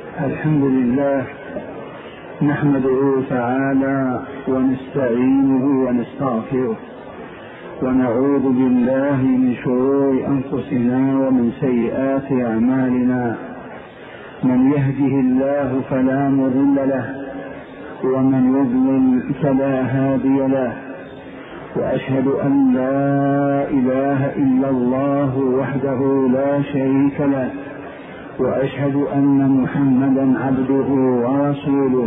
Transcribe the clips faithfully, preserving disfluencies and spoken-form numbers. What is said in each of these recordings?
الحمد لله نحمده تعالى ونستعينه ونستغفره ونعوذ بالله من شرور أنفسنا ومن سيئات أعمالنا. من يهده الله فلا مضل له ومن يضلل فلا هادي له، وأشهد أن لا إله إلا الله وحده لا شريك له، وأشهد أن محمدا عبده ورسوله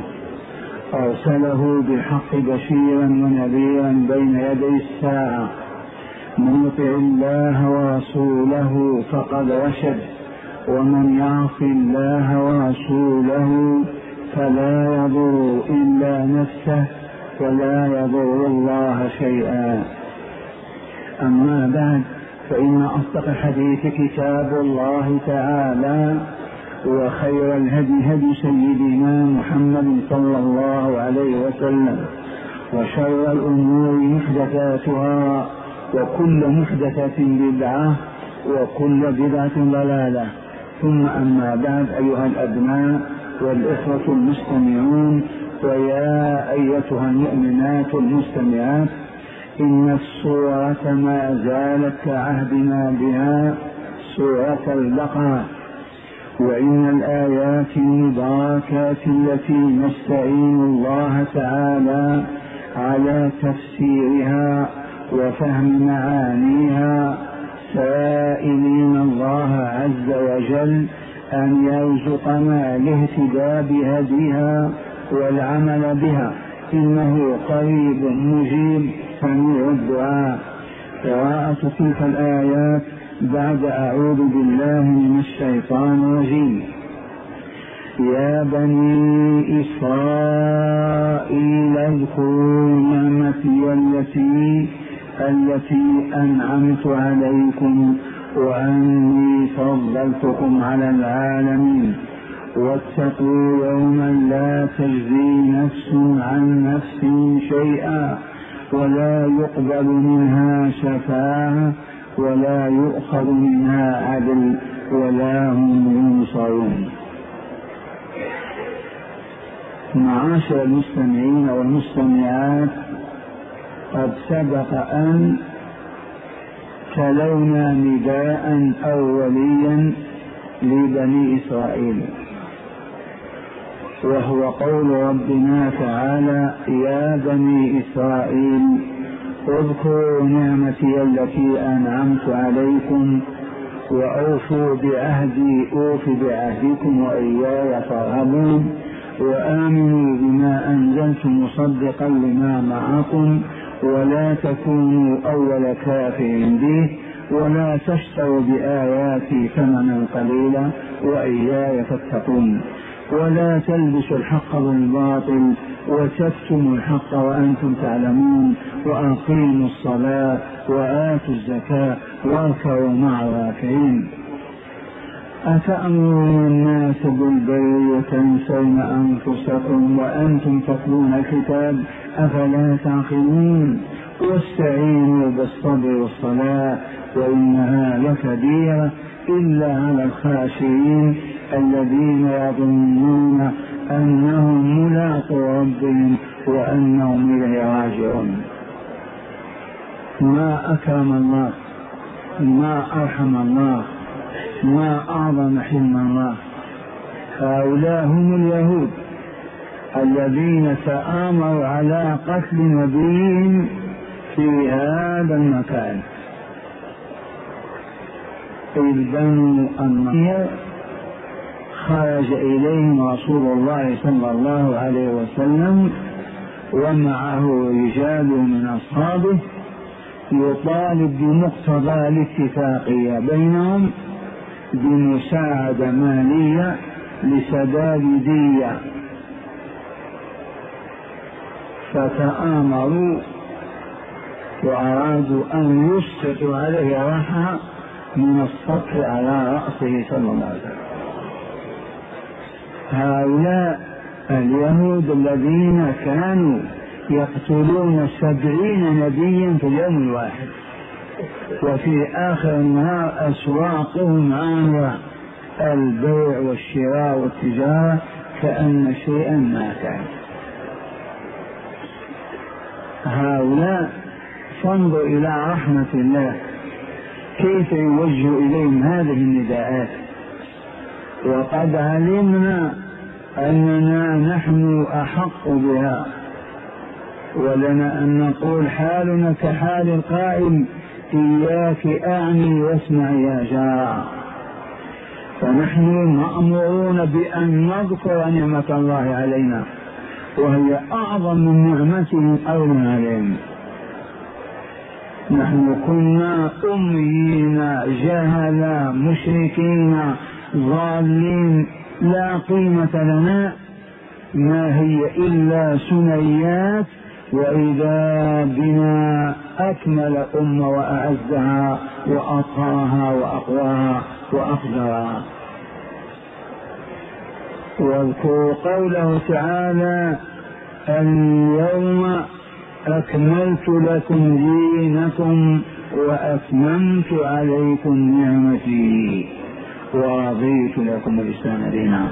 أرسله بالحق بشيرا ونذيرا بين يدي الساعة. من يطع الله ورسوله فقد رشد، ومن يعص الله ورسوله فلا يضر إلا نفسه ولا يضر الله شيئا. أما بعد، فإن أصدق الحديث كتاب الله تعالى، وخير الهدي هدي سيدنا محمد صلى الله عليه وسلم، وشر الأمور محدثاتها، وكل محدثة بدعة، وكل بدعة ضلالة. ثم أما بعد، أيها الأبناء والإخوة المستمعون، ويا أيتها المؤمنات المستمعات، إن السورة ما زالت كعهدنا بها سورة البقرة، وإن الآيات المباركات التي نستعين الله تعالى على تفسيرها وفهم معانيها، سائلين الله عز وجل أن يرزقنا الاهتداء بهديها والعمل بها، إنه قريب مجيب سميع الدعاء. قراءة تلك الآيات بعد أعوذ بالله من الشيطان الرجيم. يا بني إسرائيل اذكروا نعمتي التي التي أنعمت عليكم وأني فضلتكم على العالمين، واتقوا يوما لا تجزي نفس عن نفس شيئا ولا يقبل منها شفاعة ولا يؤخذ منها عدل ولا هم ينصرون. معاشر المستمعين والمستمعات، قد سبق أن تلونا نداء أوليا لبني إسرائيل، وهو قول ربنا تعالى: يا بني إسرائيل اذكروا نعمتي التي أنعمت عليكم وأوفوا بعهدي أوف بعهدكم وإياي فارهبون، وآمنوا بما أنزلت مصدقا لما معكم، ولا تكونوا أول كافر به، ولا تشتروا بآياتي ثمنا قليلا وإياي فاتقون، ولا تلبسوا الحق بالباطل وتكتموا الحق وأنتم تعلمون، وأقيموا الصلاة وآتوا الزكاة واركعوا مع الراكعين. أتأمرون الناس بالبر وتنسون أنفسكم وأنتم تتلون الكتاب، أفلا تعقلون؟ واستعينوا بالصبر والصلاة وإنها لكبيرة إلا على الخاشعين الذين يظنون أنهم ملاقو ربهم وأنهم إليه راجعون. ما أكرم الله، ما أرحم الله، ما أعظم حلم الله. هؤلاء هم اليهود الذين تآمروا على قتل نبيهم في هذا المكان، إذ بنو النضير خرج إليهم رسول الله صلى الله عليه وسلم ومعه رجال من أصحابه، يطالب بمقتضى الاتفاقية بينهم بمساعدة مالية لسداد دية، فتآمروا وأرادوا أن يسقطوا عليه راحة من السطح على رأسه صلى الله عليه وسلم. هؤلاء اليهود الذين كانوا يقتلون سبعين نبيا في اليوم الواحد، وفي آخر النهار أسواقهم عامرة البيع والشراء والتجارة كأن شيئا ما كان. هؤلاء فانظر إلى رحمة الله كيف يوجه إليهم هذه النداءات، وقد علمنا أننا نحن أحق بها، ولنا أن نقول حالنا كحال القائل إياك أعني واسمع يا جار. فنحن مأمورون بأن نذكر نعمة الله علينا، وهي أعظم من نعمته أولا علينا. نحن كنا أميين جهلا مشركين ضالين لا قيمة لنا، ما هي إلا سنيات، وإذا بنا أكمل أمة وأعزها وأطهرها وأقواها وأقدرها. واذكروا قوله تعالى اليوم أكملت لكم دينكم وأتممت عليكم نعمتي ورضيت لكم الإسلام دينا.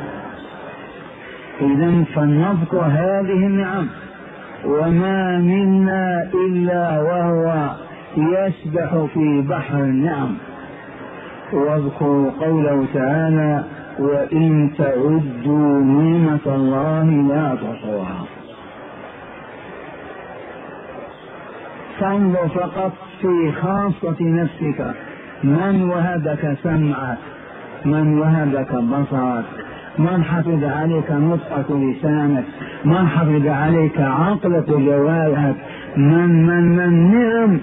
إذن فلنذكر هذه النعم، وما منا إلا وهو يسبح في بحر النعم. واذكروا قوله تعالى وإن تعدوا نعمة الله لا تحصوها. فانظر فقط في خاصة نفسك، من وهبك سمعك، من وهبك بصرك، من حفظ عليك نطقك لسانك، من حفظ عليك عقلك وجوارحك، من من من نعم.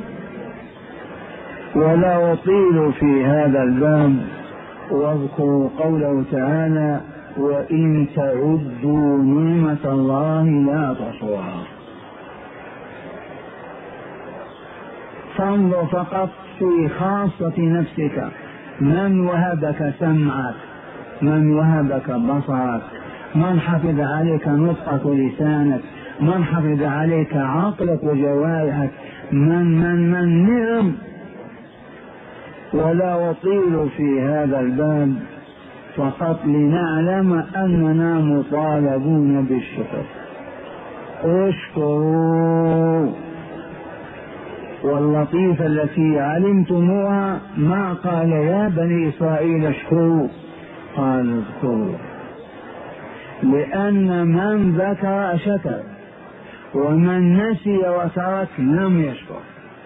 ولا أطيل في هذا الباب. واذكروا قوله تعالى وإن تعدوا نعمة الله لا تحصوها. فانظر فقط في خاصة نفسك، من وهبك سمعك، من وهبك بصرك، من حفظ عليك نطقك ولسانك، من حفظ عليك عقلك وجوارحك، من من من نعم. ولا أطيل في هذا الباب فقط لنعلم أننا مطالبون بالشكر. اشكروا. واللطيفة التي علمتموها ما قال يا بني إسرائيل اشكروا، قال اذكروا، لأن من ذكر شكر، ومن نسي وترك لم يشكر.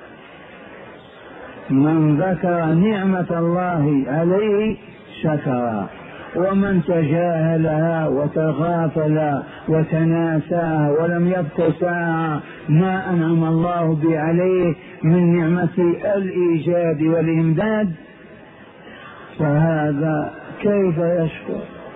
من ذكر نعمة الله عليه شكر، ومن تجاهلها وتغافل وتناساها ولم يذكر ساعة ما أنعم الله به عليه من نعمة الإيجاد والإمداد، فهذا كيف يشكر؟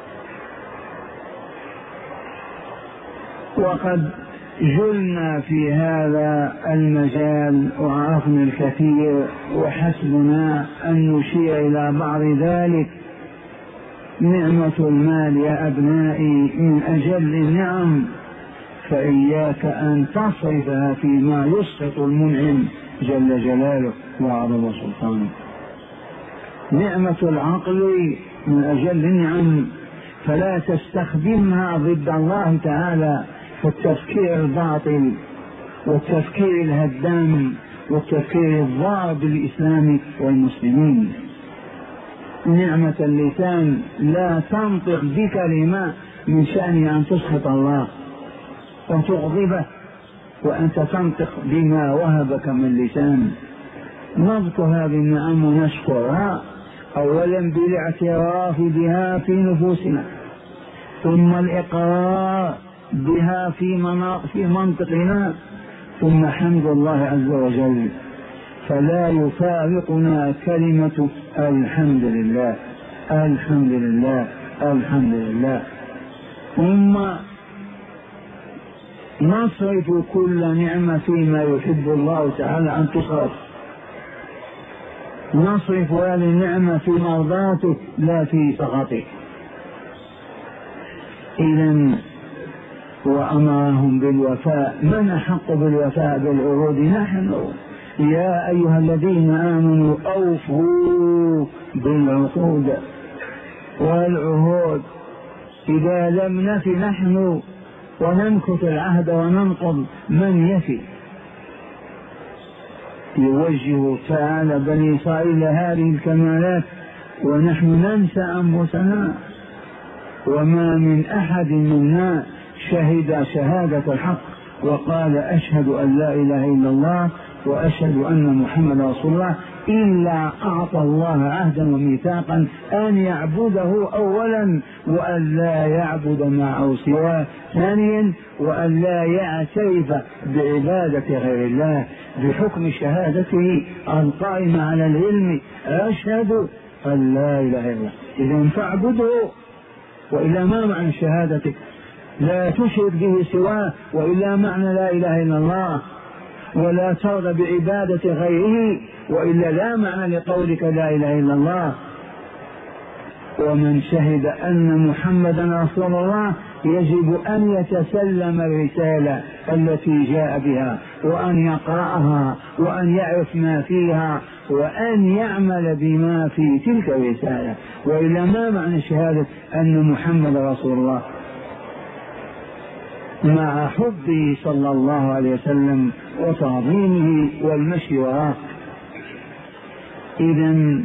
وقد جلنا في هذا المجال وعرفنا الكثير، وحسبنا أن نشير إلى بعض ذلك. نعمة المال يا أبنائي من أجل النعم، فإياك أن تصرفها فيما يسقط المنعم جل جلاله وعظم سلطانه. نعمة العقل من أجل النعم، فلا تستخدمها ضد الله تعالى في التفكير الباطل والتفكير الهدام والتفكير الضار بالإسلام والمسلمين. نعمة اللسان، لا تنطق بكلمة من شأن أن تسخط الله وتغضبه، وأنت تنطق بما وهبك من لسان. نذكر هذه النعم ونشكرها، أولا بالاعتراف بها في نفوسنا، ثم الإقرار بها في منطقنا، ثم حمد الله عز وجل. فلا يفارقنا كلمة الحمد لله الحمد لله الحمد لله. ثم نصرف كل نعمة فيما يحب الله تعالى أن تصرف، نصرف هذه النعمة في مرضاتك لا في سخطك. إذن وأمرهم بالوفاء. من أحق بالوفاء بالعهود؟ نحن. يا أيها الذين آمنوا أوفوا بالعقود. والعهود. إذا لم نفي نحن وننكث العهد وننقض، من يفي؟ يوجه تعالى بني إسرائيل هذه الكمالات ونحن ننسى أنفسنا. وما من أحد منا شهد شهادة الحق وقال أشهد أن لا إله إلا الله وأشهد أن محمد رسول الله إلا أعطى الله عهدا وميثاقا أن يعبده أولا وأن لا يعبد معه سواه ثانيا، وأن لا يعترف بعبادة غير الله بحكم شهادته القائمة على العلم أشهد أن لا إله إلا الله. إذن فاعبده، وإلا ما معنى شهادتك؟ لا تشرك به سواه، وإلا معنى لا إله إلا الله. ولا ترضى بعبادة غيره، وإلا لا معنى لقولك لا إله إلا الله. ومن شهد أن محمدا رسول الله يجب أن يتسلم الرسالة التي جاء بها، وأن يقرأها، وأن يعرف ما فيها، وأن يعمل بما في تلك الرسالة، وإلا ما معنى شهادة أن محمد رسول الله مع حبه صلى الله عليه وسلم وتعظيمه والمشي وراه. إذن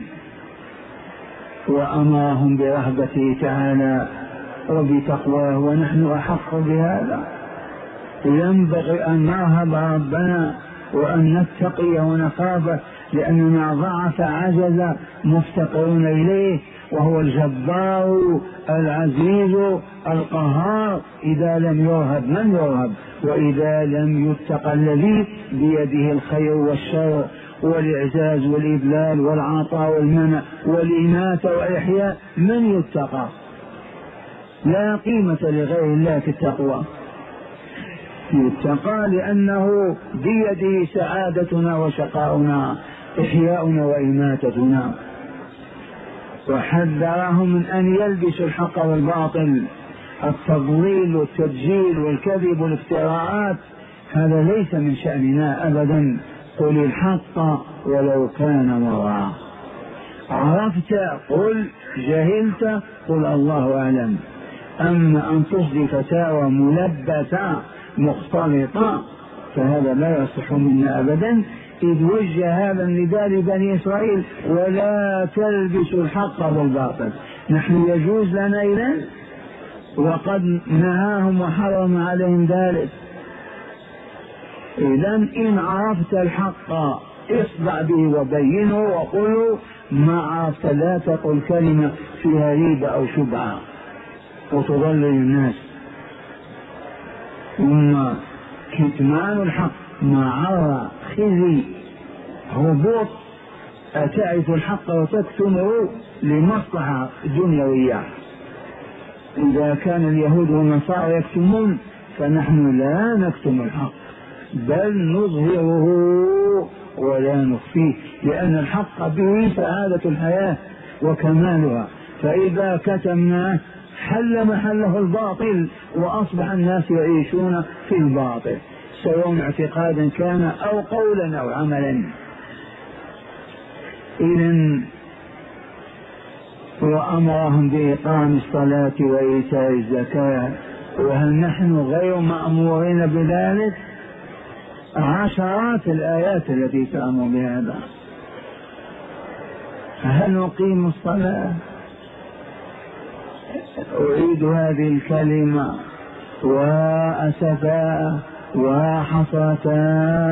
وأمرهم برهبته تعالى وبتقواه، ونحن أحق بهذا. ينبغي أن نرهب ربنا وأن نتقي ونخافه، لأننا ضعف عجز مفتقرون إليه، وهو الجبار العزيز القهار. إذا لم يرهب من يرهب؟ وإذا لم يتق الذي بيده الخير والشر والإعزاز والإذلال والعطاء والمنع والإماتة والإحياء، من يتقى؟ لا قيمة لغير الله في التقوى. يتقى لأنه بيده سعادتنا وشقاؤنا، إحياؤنا وإماتتنا. وحذرهم من أن يلبسوا الحق والباطل، التضليل والتدجيل والكذب والافتراءات، هذا ليس من شأننا أبدا. قل الحق ولو كان مرا. عرفت قل، جهلت قل الله أعلم. أما أن تصدي فتاوى ملبسة مختلطة فهذا لا يصح منا أبدا، إذ وجه هذا النداء لبني إسرائيل: ولا تلبسوا الحق بالباطل. نحن يجوز لنا إذن، وقد نهاهم وحرم عليهم ذلك. إذن إن عرفت الحق اصدع به وبينه وقله، ما عرفت لا تقل كلمة فيها ريبة أو شبهة وتضلل الناس. ثم كتمان الحق مع خزي هبوط، أتعرف الحق وتكتمه لمصلحة دنيوية. إذا كان اليهود والنصارى يكتمون فنحن لا نكتم الحق، بل نظهره ولا نخفيه، لأن الحق به سعادة الحياة وكمالها. فإذا كتمناه حل محله الباطل، وأصبح الناس يعيشون في الباطل، سواء اعتقادا كان أو قولا أو عملا. إذن وأمرهم بإقام الصلاة وإيتاء الزكاة، وهل نحن غير مأمورين بذلك؟ عشرات الآيات التي تأمر بهذا. هل نقيم الصلاة؟ أعيد هذه الكلمة وأسفا وحصتا.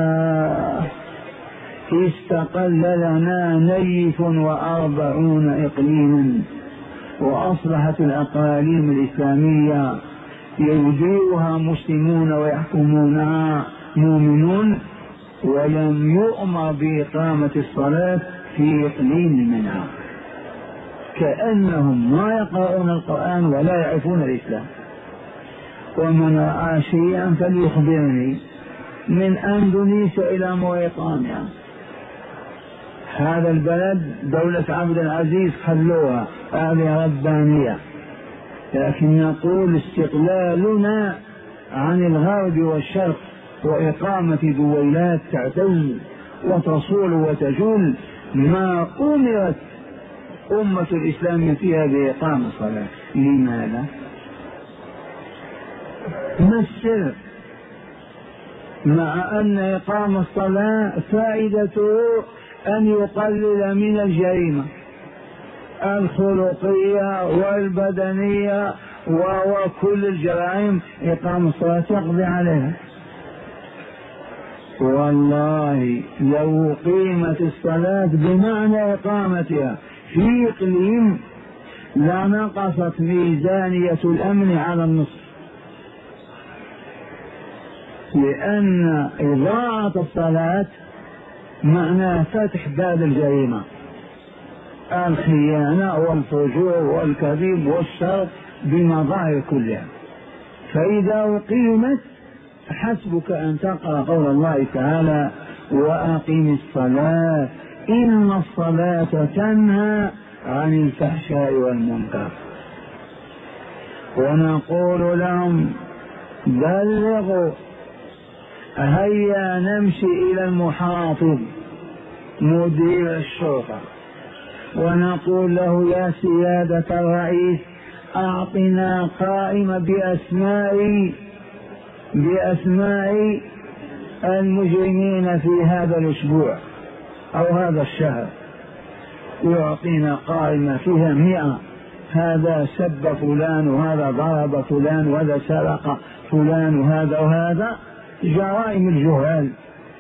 استقل لنا نيف وأربعون إقليما، وأصبحت الأقاليم الإسلامية يديرها مسلمون ويحكمونها مؤمنون، ولم يؤمر بإقامة الصلاة في إقليم منها، كأنهم ما يقرؤون القرآن ولا يعرفون الإسلام. ومن رأى شيئا فليخبرني، من أندونيسيا إلى موريتانيا، هذا البلد دولة عبد العزيز خلوها هذه ربانية، لكن نقول استقلالنا عن الغرب والشرق وإقامة دويلات تعتز وتصول وتجول ما أمرت أمة الإسلام فيها بإقام الصلاة. لماذا؟ ما السر؟ مع أن إقام الصلاة فائدته أن يقلل من الجريمة الخلقية والبدنية وكل الجرائم، إقام الصلاة يقضي عليها. والله لو قيمت الصلاة بمعنى إقامتها في إقليم لنقصت ميزانية الأمن على النصف، لأن إضاعة الصلاة معناه فتح باب الجريمة، الخيانة والفجور والكذب والشر بمظاهر كلها. فإذا أقيمت حسبك أن تقرأ قول الله تعالى: وأقم الصلاة إن الصلاة تنهى عن الفحشاء والمنكر. ونقول لهم: بلغوا، هيا نمشي إلى المحافظ مدير الشرطة ونقول له: يا سيادة الرئيس، أعطنا قائمة بأسماء بأسماء المجرمين في هذا الأسبوع أو هذا الشهر. يعطينا قائمة فيها مئة، هذا سب فلان وهذا ضرب فلان وهذا سرق فلان وهذا وهذا، جرائم الجهال.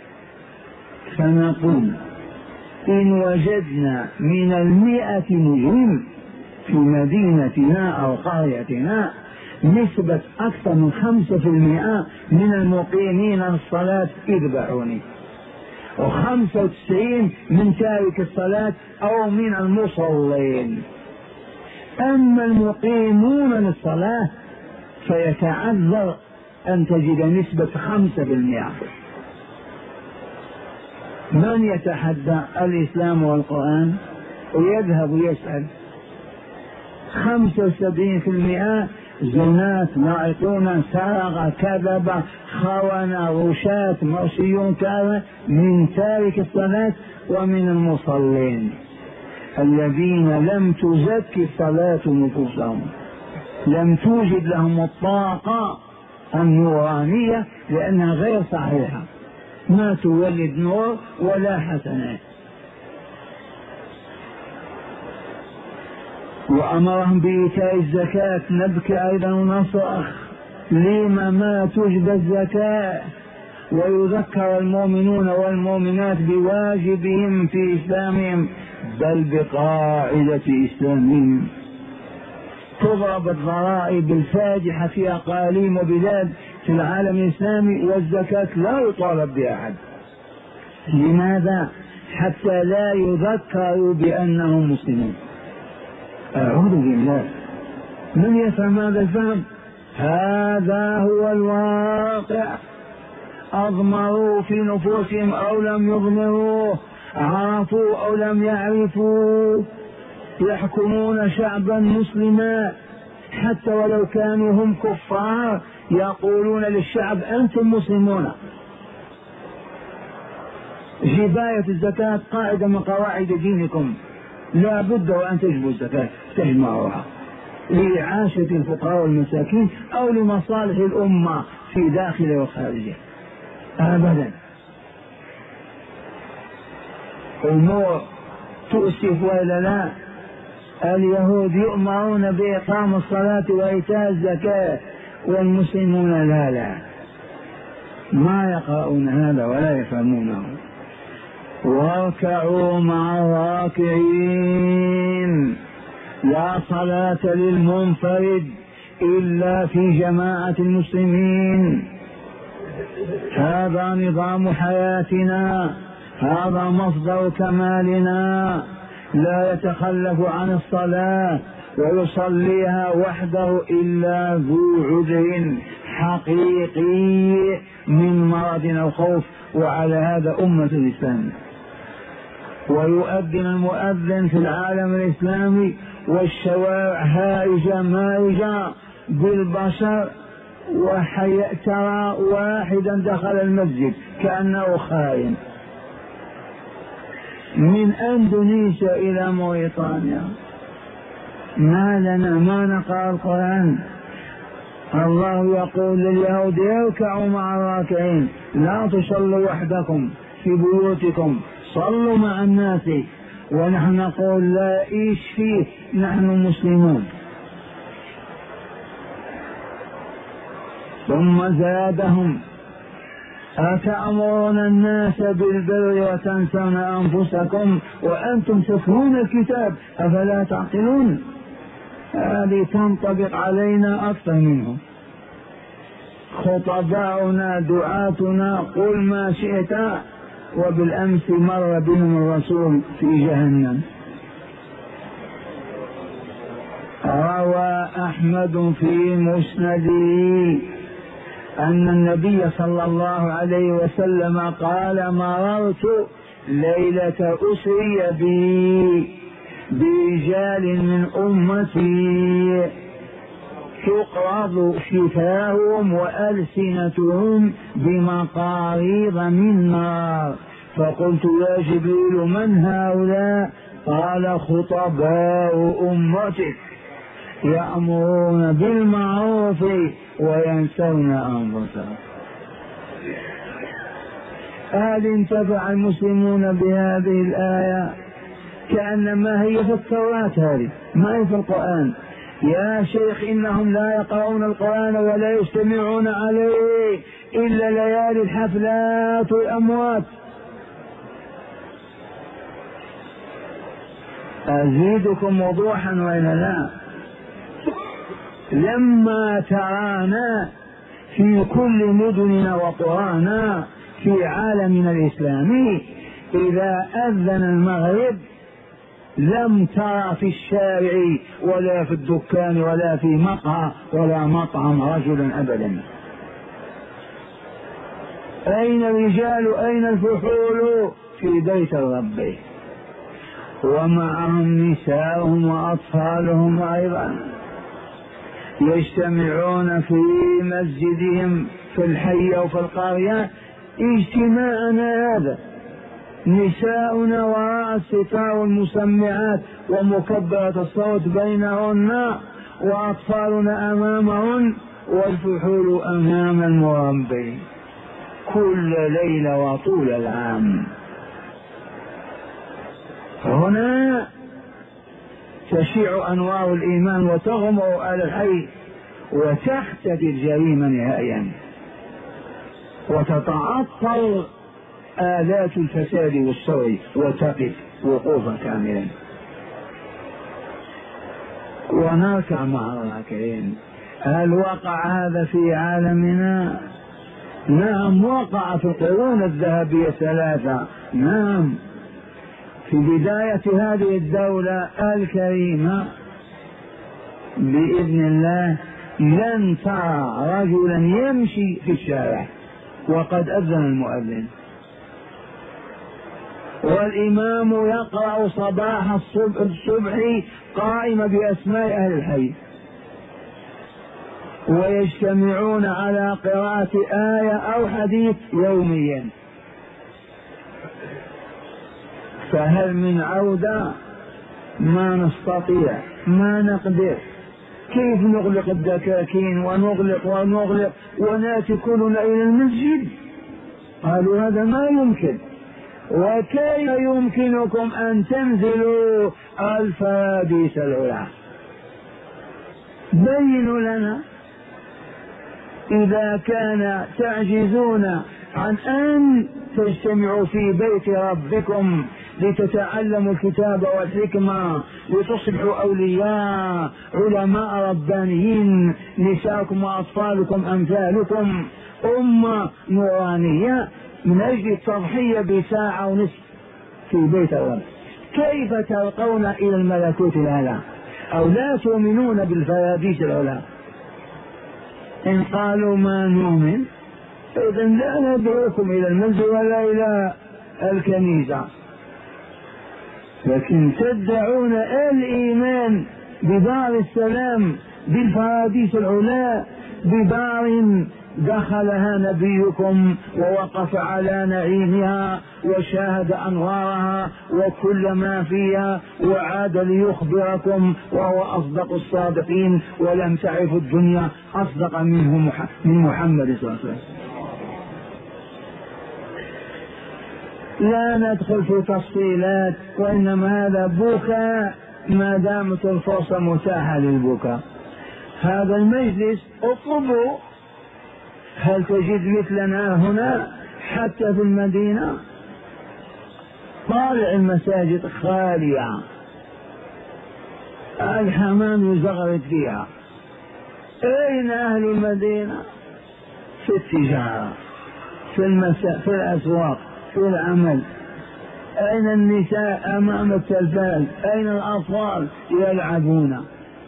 فنقول: إن وجدنا من المئة مجرم في مدينتنا أو قريتنا نسبة أكثر من خمسة في المئة من المقيمين الصلاة اذبحوني، وخمسة وتسعين من تارك الصلاة أو من المصلين. أما المقيمون للصلاة فيتعذر أن تجد نسبة خمسة بالمئة. من يتحدى الإسلام والقرآن ويذهب يسأل؟ خمسة وسبعين في المئة زنات، ناعقون، سرق، كذب، خونة، رشاة، مرشيون، كذا من تارك الصلاة ومن المصلين الذين لم تزكي الصلاة نفوسهم، لم توجد لهم الطاقة النورانية لأنها غير صحيحة، ما تولد نور ولا حسنات. وأمرهم بإيتاء الزكاة. نبكي أيضا ونصرخ: لما ما توجد الزكاة؟ ويذكر المؤمنون والمؤمنات بواجبهم في إسلامهم بل بقاعدة إسلامهم. تضرب الضرائب الفاجحة في أقاليم وبلاد في العالم الإسلامي والزكاة لا يطالب بها أحد. لماذا؟ حتى لا يذكروا بأنهم مسلمون. أعوذ بالله، من يفهم هذا الفهم؟ هذا هو الواقع. أضمروا في نفوسهم أو لم يضمروا، عرفوا أو لم يعرفوا، يحكمون شعبا مسلما حتى ولو كانوا هم كفار، يقولون للشعب: أنتم مسلمون. جباية الزكاة قاعدة من قواعد دينكم، لا بد وأن تجبوا الزكاة، تجمعوها لإعاشة الفقراء والمساكين أو لمصالح الأمة في داخل وخارجه. أبدا، أمور تؤسف ولا لا. اليهود يؤمرون بإقام الصلاة وإيتاء الزكاة والمسلمون لا لا ما يقرؤون هذا ولا يفهمونه. واركعوا مع الراكعين. لا صلاة للمنفرد إلا في جماعة المسلمين. هذا نظام حياتنا، هذا مصدر كمالنا. لا يتخلف عن الصلاة ويصليها وحده إلا ذو عذر حقيقي من مرض أو خوف، وعلى هذا أمة الإسلام. ويؤذن المؤذن في العالم الإسلامي والشوارع هائجة مائجة بالبشر، وترى واحدا دخل المسجد كأنه خائن. من أندونيسيا إلى موريتانيا. ما لنا ما نقرأ القرآن؟ الله يقول لليهود يركعوا مع الراكعين، لا تصلوا وحدكم في بيوتكم، صلوا مع الناس. ونحن نقول لا، إيش فيه، نحن مسلمون. ثم زادهم أتأمرون الناس بالبر وتنسون أنفسكم وأنتم تتلون الكتاب أفلا تعقلون؟ هذه تنطبق علينا أكثر منهم. خطباؤنا دعاتنا قل ما شئت، وبالأمس مر بهم الرسول في جهنم. روى أحمد في مسنده أن النبي صلى الله عليه وسلم قال مررت ليلة أسري بي برجال من أمتي تقرض شفاههم وألسنتهم بمقاريض من نار، فقلت يا جبريل من هؤلاء؟ قال خطباء أمتك يأمرون بالمعروف وينسون أنفسهم. هل انتفع المسلمون بهذه الآية؟ كأنما هي في التوراة، هذه ما هي في القرآن. يا شيخ إنهم لا يقرؤون القرآن ولا يستمعون عليه إلا ليالي الحفلات والأموات. أزيدكم وضوحا وإلا لا؟ لما ترانا في كل مدننا وقرانا في عالمنا الإسلامي إذا أذن المغرب لم ترى في الشارع ولا في الدكان ولا في مقهى ولا مطعم رجلا أبدا. أين الرجال أين الفحول؟ في بيت الرب، ومعهم نساءهم وأطفالهم أيضا يجتمعون في مسجدهم في الحي أو في القرية. اجتماعنا هذا نساؤنا وراء الستار والمسمعات ومكبرة الصوت بينهن، وأطفالنا أمامهن والفحول أمام المربي كل ليلة وطول العام. هنا تشيع أنوار الإيمان وتغمر على الحي وتختفي الجريمة نهائيا وتتعطل آلات الفساد والسوء وتقف وقوفا كاملا. ونركع مع الراكعين. هل وقع هذا في عالمنا؟ نعم وقع في القرون الذهبية الثلاثة. نعم في بداية هذه الدولة الكريمة بإذن الله لن ترى رجلا يمشي في الشارع وقد أذن المؤذن والإمام يقرأ صباح الصبح قائمة بأسماء أهل الحي، ويجتمعون على قراءة آية أو حديث يوميا. فهل من عودة؟ ما نستطيع، ما نقدر. كيف نغلق الدكاكين ونغلق ونغلق وناتي كلنا إلى المسجد؟ قالوا هذا ما يمكن. وكيف يمكنكم أن تنزلوا الفراديس العلا؟ بينوا لنا. إذا كان تعجزون عن أن تجتمعوا في بيت ربكم لتتعلموا الكتاب والحكمة لتصبحوا أولياء علماء ربانيين، نساءكم وأطفالكم أمثالكم، أمة نورانية، من أجل التضحية بساعة ونصف في بيت الرب، كيف ترقون إلى الملكوت الأعلى أو لا تؤمنون بالفراديس العلا؟ إن قالوا ما نؤمن إذا لا ندعوكم إلى المسجد ولا إلى الكنيسة، لكن تدعون الإيمان بدار السلام بالفراديس العلا، بدار دخلها نبيكم ووقف على نعيمها وشاهد أنوارها وكل ما فيها وعاد ليخبركم وهو أصدق الصادقين، ولم تعرف الدنيا أصدق منه من محمد صلى الله عليه وسلم. لا ندخل في تفصيلات، وإنما هذا بكاء ما دامت الفرصة متاحة للبكاء. هذا المجلس اطلبوا، هل تجد مثلنا هنا حتى في المدينة؟ طالع المساجد خالية، الحمام يزغرد فيها. أين أهل المدينة؟ في التجارة، في المساء، في الأسواق، في العمل. أين النساء أمام التلفاز؟ أين الأطفال يلعبون؟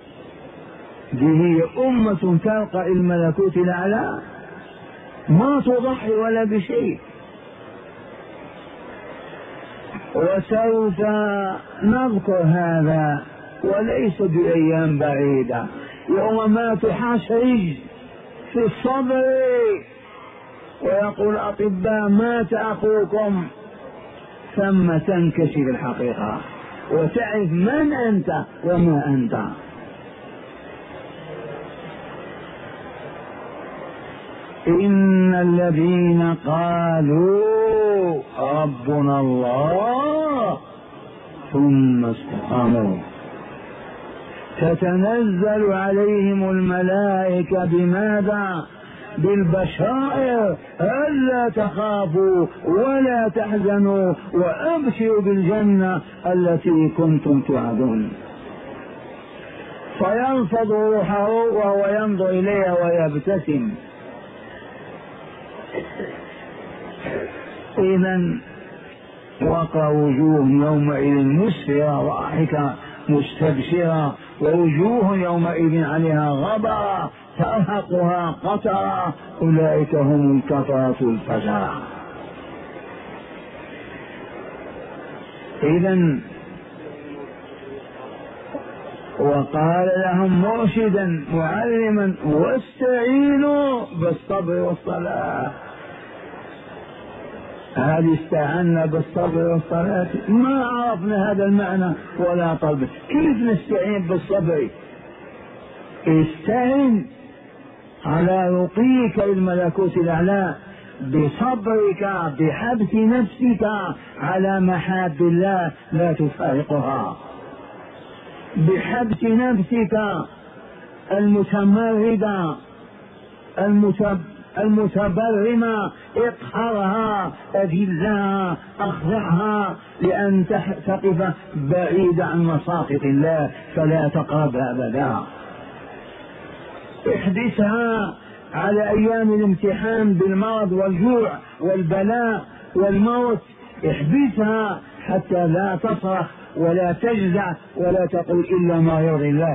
هي أمة تلقى الملكوت الأعلى ما تضحي ولا بشيء. وسوف نذكر هذا وليس بأيام بعيدة، يوم ما تحشرج في الصبر ويقول الأطباء مات أخوكم، ثم تنكشف الحقيقة وتعرف من أنت وما أنت. إن الذين قالوا ربنا الله ثم استقاموا تتنزل عليهم الملائكة بماذا؟ بالبشائر ألا تخافوا ولا تحزنوا وأبشروا بالجنة التي كنتم توعدون. فينفض روحه وهو ينظر إليها ويبتسم. إذا وقع وجوه يومئذ مسفرة ضاحكة مستبشرة، ووجوه يومئذ عليها غبرة ترهقها قترة، أولئك هم الكفرة الفجرة. إذا وقال لهم مرشدا معلما واستعينوا بالصبر والصلاة. هل استعنا بالصبر والصلاة؟ ما عرفنا هذا المعنى ولا طلب. كيف نستعين بالصبر؟ استعن على رقيك الملكوت الأعلى بصبرك، بحبس نفسك على محاب الله لا تفارقها، بحبس نفسك المتمردة المتبرمة، اقهرها، أذلها، أخضعها لأن تقف بعيد عن مساقط الله فلا تقربها أبدا. احدثها على أيام الامتحان بالمرض والجوع والبلاء والموت، احبسها حتى لا تصرخ ولا تجزع ولا تقول إلا ما يرضي الله.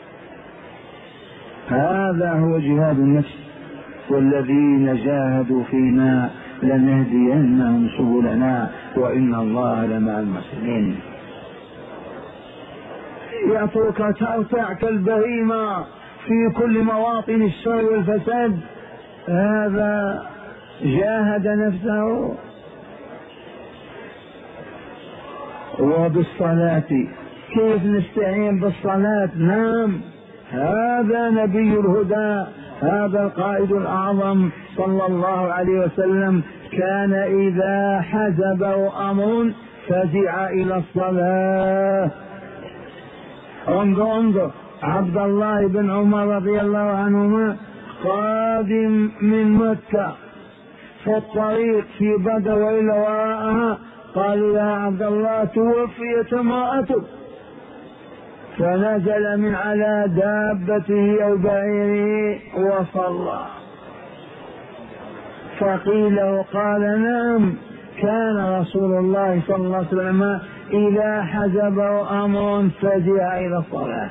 هذا هو جهاد النفس. والذين جاهدوا فينا لنهدينهم سبلنا وإن الله لمع المحسنين. يترك ترتع كالبهيمة في كل مواطن الشر والفساد، هذا جاهد نفسه. وبالصلاة كيف نستعين بالصلاة؟ نعم، هذا نبي الهدى، هذا القائد الأعظم صلى الله عليه وسلم كان إذا حزبه أمر فزع إلى الصلاة. انظر انظر عبد الله بن عمر رضي الله عنهما قادم من مكة في الطريق في بدر وإلى وراءها، قالوا يا عبد الله توفيت امرأتك، فنزل من على دابته أو بعيره وصلى. فقيل قال نعم، كان رسول الله صلى الله عليه وسلم إذا حزبه أمر فزع إلى الصلاة.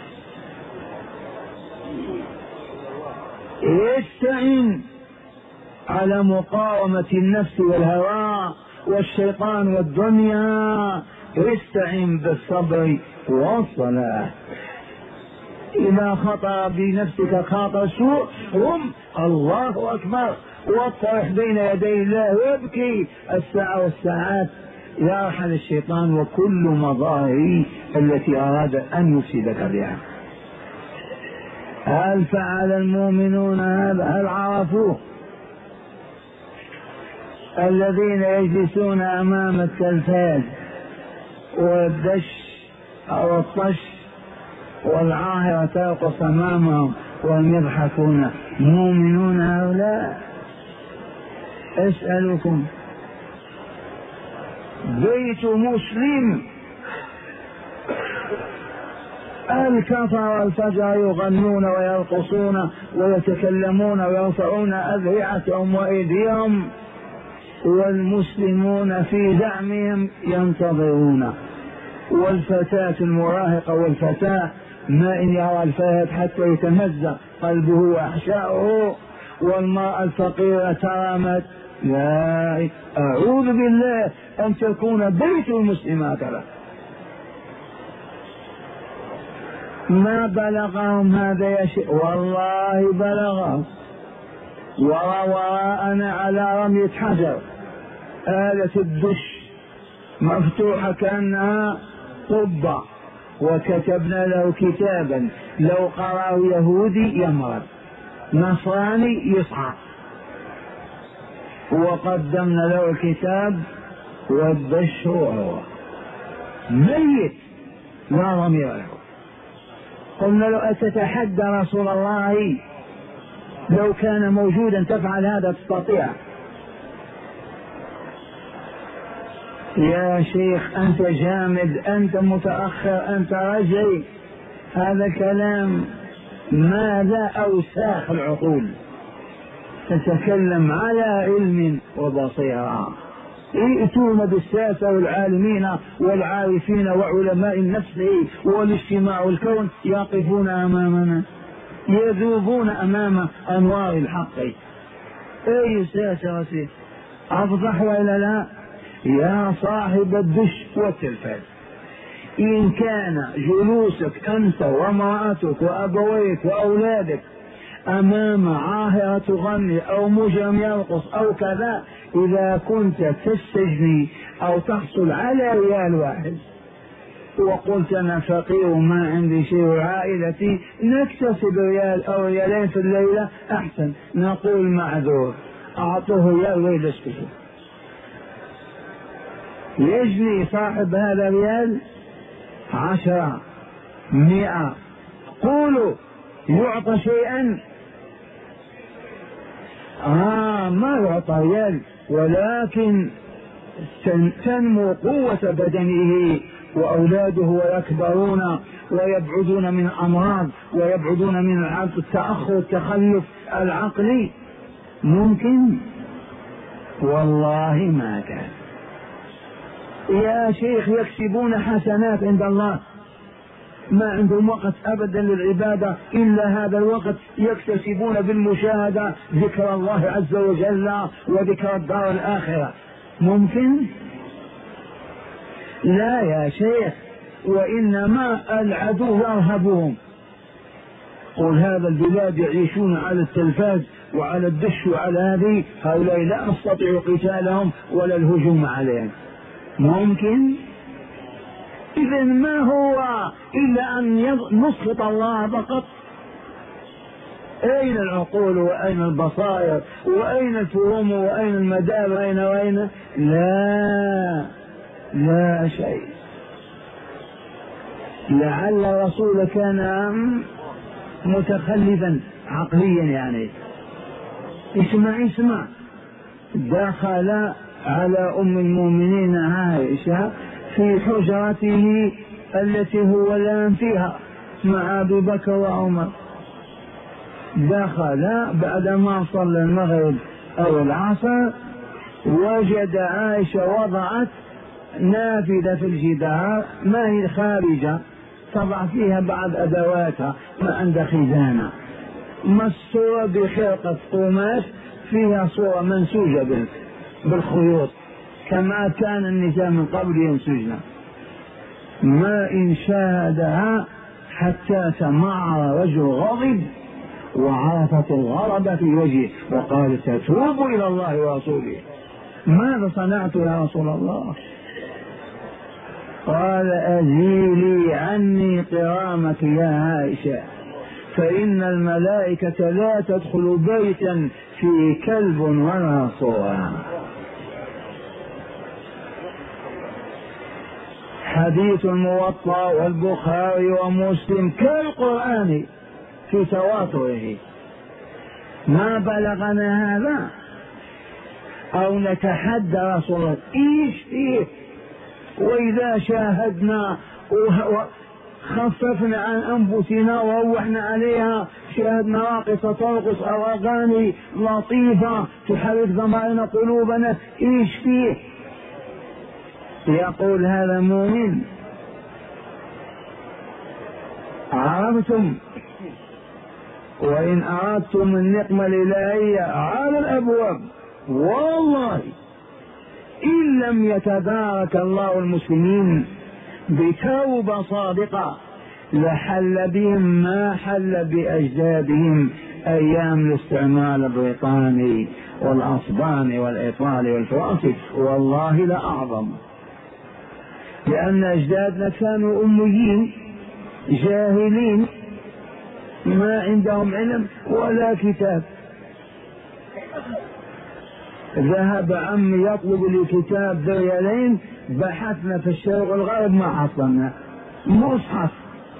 يستعين على مقاومة النفس والهوى والشيطان والدنيا، يستعين بالصبر والصلاة. إذا خطر بنفسك خاطر سوء قم الله أكبر واطرح بين يدي الله وابكي الساعة والساعات يرحل الشيطان وكل مظاهره التي أراد أن يفسدك بها. هل فعل المؤمنون هذا؟ هل عرفوه؟ الذين يجلسون أمام التلفاز والدش أو الطش والعاهرة ترقص أمامهم وهم يضحكون، مؤمنون هؤلاء؟ أسألكم، بيت مسلم الكفر والفجر يغنون ويرقصون ويتكلمون ويرفعون أذرعتهم وأيديهم، والمسلمون في زعمهم ينتظرون، والفتاة المراهقة والفتاة ما إن يرى الفاهد حتى يتمزق قلبه وأحشاؤه، والمرأة الفقيرة ترى لا أعوذ بالله أن تكون بيت المسلمات له. ما بلغهم هذا يا شيخ؟ والله بلغهم. وراءنا على رمية حجر آلة الدش مفتوحة كأنها قبة، وكتبنا له كتابا لو قرأه يهودي يمرض، نصراني يصحى، وقدمنا له الكتاب والدش هو ميت لا ضمير له. قلنا له أتتحدى رسول الله لو كان موجودا تفعل هذا؟ تستطيع؟ يا شيخ أنت جامد، أنت متأخر، أنت رجعي، هذا كلام ماذا أوساخ العقول. تتكلم على علم وبصيرة. ائتون بالساسة والعالمين والعارفين وعلماء النفس والاجتماع والكون يقفون أمامنا يذوبون أمام أنوار الحق. أي ساسة وسيء أفضح وإلا لا؟ يا صاحب الدش والتلفاز، إن كان جلوسك أنت وامرأتك وأبويك وأولادك أمام عاهرة تغني أو مجرم يرقص أو كذا، إذا كنت تستجني أو تحصل على ريال واحد وقلت أنا فقير وما عندي شيء عائلتي، نكتسب ريال أو ريالين في الليلة أحسن، نقول معذور، أعطوه ريال ويدسكته. يجني صاحب هذا ريال عشرة مئة، قولوا يعطى شيئا؟ آه ما يعطى ريال، ولكن تنمو قوة بدنه وأولاده ويكبرون ويبعدون من أمراض ويبعدون من التأخر التخلف العقلي. ممكن؟ والله ما كان. يا شيخ يكسبون حسنات عند الله، ما عندهم وقت أبدا للعبادة إلا هذا الوقت، يكتسبون بالمشاهدة ذكر الله عز وجل وذكر الدار الآخرة. ممكن؟ لا يا شيخ، وإنما العدو يرهبهم. قل هذا البلاد يعيشون على التلفاز وعلى الدش وعلى هذه، هؤلاء لا نستطيع قتالهم ولا الهجوم عليهم. ممكن؟ إذا ما هو إلا أن نسخط الله فقط. أين العقول وأين البصائر وأين الفهوم وأين المدار وأين وأين؟ لا لا شيء. لعل الرسول كان متخلفا عقليا، يعني اسمع اسمع دخل على أم المؤمنين عائشة في حجرته التي هو الآن فيها مع أبي بكر وعمر. دخل بعدما صلى المغرب أو العصر، وجد عائشة وضعت نافذة في الجدار، ما هي خارجة، تضع فيها بعض أدواتها، ما عند خزانة، مستورة بخرقة قماش فيها صورة منسوجة بالخيوط كما كان النساء من قبل ينسجن. ما إن شاهدها حتى تمعر وجه غضب وعرفت الغضب في وجهه وقال ستوب إلى الله ورسوله. ماذا صنعت يا رسول الله؟ قال أزيلي عني قرامك يا عائشة، فإن الملائكة لا تدخل بيتا فيه كلب ولا صورة. حديث الموطأ والبخاري ومسلم كالقرآن في تواتره. ما بلغنا هذا أو نتحدى رسول الله إيش فيه؟ وإذا شاهدنا وخففنا عن أنفسنا وروحنا عليها، شاهدنا راقصة ترقص أو أغاني لطيفة تحرك ضمائر قلوبنا، إيش فيه؟ يقول هذا مؤمن. عرفتم؟ وإن أردتم النقمة الإلهية على الأبواب والله إن لم يتبارك الله المسلمين بتوبة صادقة لحل بهم ما حل بأجدادهم أيام الاستعمار البريطاني والأصبان والإيطالي والفرنسي، والله لأعظم، لأن أجدادنا كانوا أميين جاهلين ما عندهم علم ولا كتاب. ذهب عمي يطلب لي كتاب بريالين، بحثنا في الشرق والغرب ما حصلنا مصحف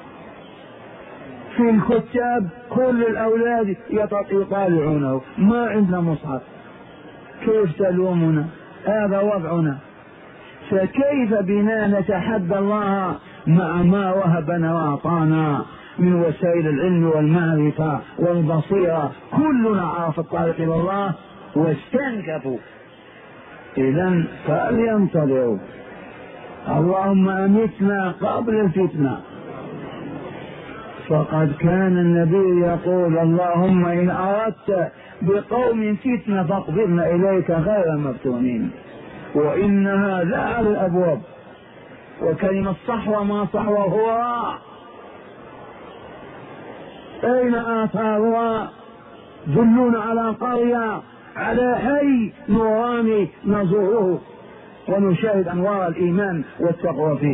في الكتاب، كل الأولاد يطالعونه، ما عندنا مصحف. كيف تلومنا؟ هذا وضعنا. فكيف بنا نتحدى الله مع ما وهبنا وأعطانا من وسائل العلم والمعرفة والبصيرة؟ كلنا عرف الطريق إلى الله واستنكفوا. إذن فلينتظروا. اللهم أمتنا قبل الفتنة. فقد كان النبي يقول اللهم إن أردت بقوم فتنة فاقبضنا إليك غير مفتونين، وإنها لا على الأبواب. وكلمة صحوة ما صحوة هو أين آثارها؟ دلون على قرية على حي نوراني نزوره ونشاهد أنوار الإيمان والتقوى فيه.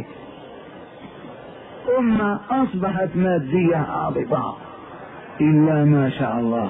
أمة أصبحت مادية هابطة إلا ما شاء الله.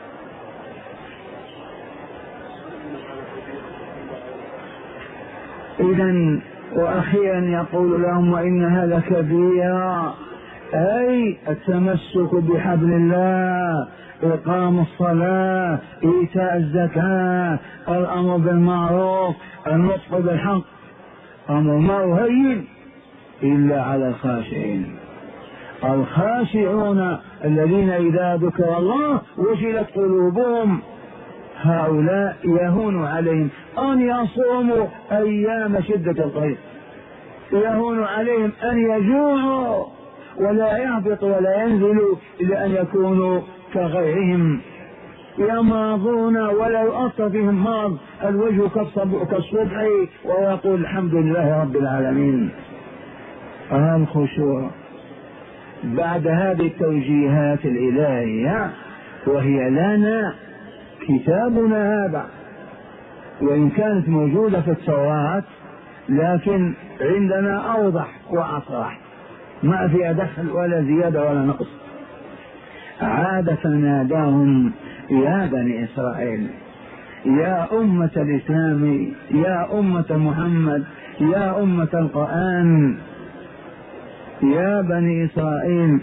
إذن وأخيرا يقول لهم وإنها لكبيرة، أي التمسك بحبل الله، إقام الصلاة، إيتاء الزكاة، الأمر بالمعروف، النطق بالحق، أمر ما هين إلا على الخاشعين. الخاشعون الذين إذا ذكر الله وجلت قلوبهم، هؤلاء يهون عليهم أن يصوموا أيام شدة الضيق، يهون عليهم أن يجوعوا ولا يهبطوا ولا ينزلوا إلا أن يكونوا كغيرهم، يماضون ولا يؤثر فيهم مرض، الوجه كالصبح وهو يقول الحمد لله رب العالمين. هذا الخشوع. بعد هذه التوجيهات الإلهية وهي لنا كتابنا هذا، وإن كانت موجودة في التوراة لكن عندنا أوضح وأصرح، ما فيها دخل ولا زيادة ولا نقص. عاد فناداهم يا بني إسرائيل، يا أمة الإسلام، يا أمة محمد، يا أمة القرآن، يا بني إسرائيل،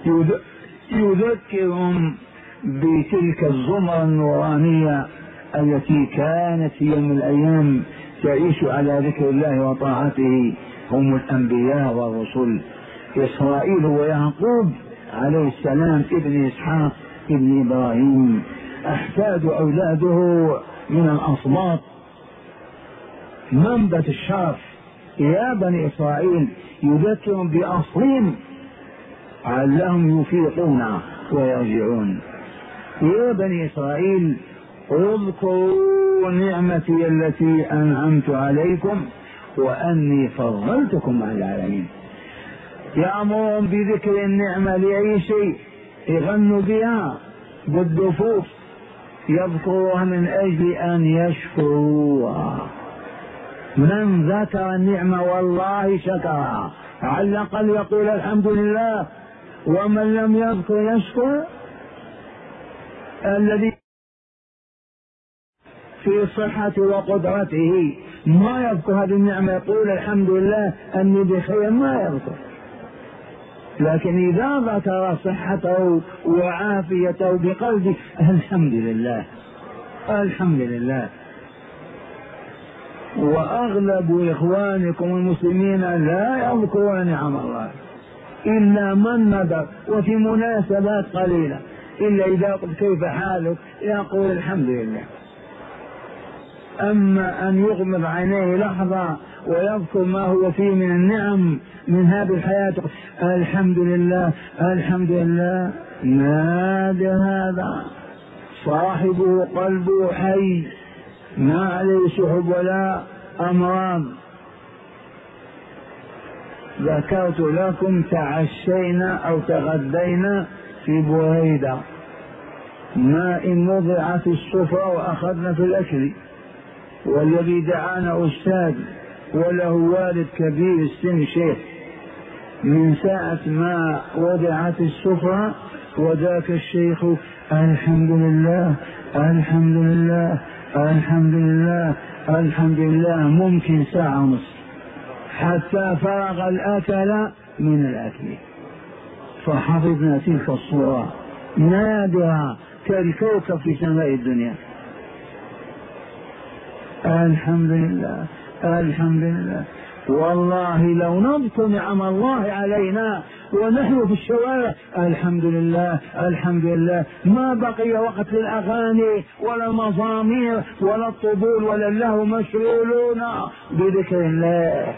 يذكرهم بتلك الزمرة النورانية التي كانت في يوم من الأيام تعيش على ذكر الله وطاعته، هم الأنبياء والرسل. إسرائيل ويعقوب عليه السلام ابن إسحاق ابن إبراهيم، أحفاد أولاده من الأصباط، منبت الشرف. يا بني إسرائيل يذكرهم بأصلهم علهم يفيقون ويرجعون. يا بني إسرائيل اذكروا نعمتي التي أنعمت عليكم وأني فضلتكم على العالمين. يأمرهم بذكر النعمة لأي شيء، يغنوا بها بالدفوف، يذكروها من أجل أن يشكروها. من ذكر النعمة والله شكرها، على الأقل يقول الحمد لله. ومن لم يذكر يشكر. الذي في صحة وقدرته ما يذكر هذه النعمة يقول الحمد لله أني بخير، ما يذكر. لكن إذا ذكر صحته وعافيته بقلبه الحمد لله الحمد لله. وأغلب إخوانكم المسلمين لا يذكرون نعم الله إلا من ندر وفي مناسبات قليلة، إلا إذا قلت كيف حالك يقول الحمد لله. أما أن يغمض عينيه لحظة ويذكر ما هو فيه من النعم من هذه الحياة الحمد لله الحمد لله، نادى هذا صاحبه قلبه حي، ما عليه سحب ولا أمراض. ذكرت لكم تعشينا أو تغدينا في بريدة، ماء وضع في السفرة وأخذنا في الأكل، والذي دعانا أستاذ وله والد كبير السن شيخ. من ساعة ما وضعت السفرة وذاك الشيخ الحمد لله الحمد لله الحمد لله الحمد لله، ممكن ساعة ونصف حتى فرغ الأكل من الأكل. فحفظنا تلك الصورة نادرة كالكوكب في سماء الدنيا. الحمد لله الحمد لله. والله لو نذكر نعم الله علينا ونحن في الشوارع الحمد لله الحمد لله، ما بقي وقت للأغاني ولا المزامير ولا الطبول ولا اللهو، مشغولون بذكر الله.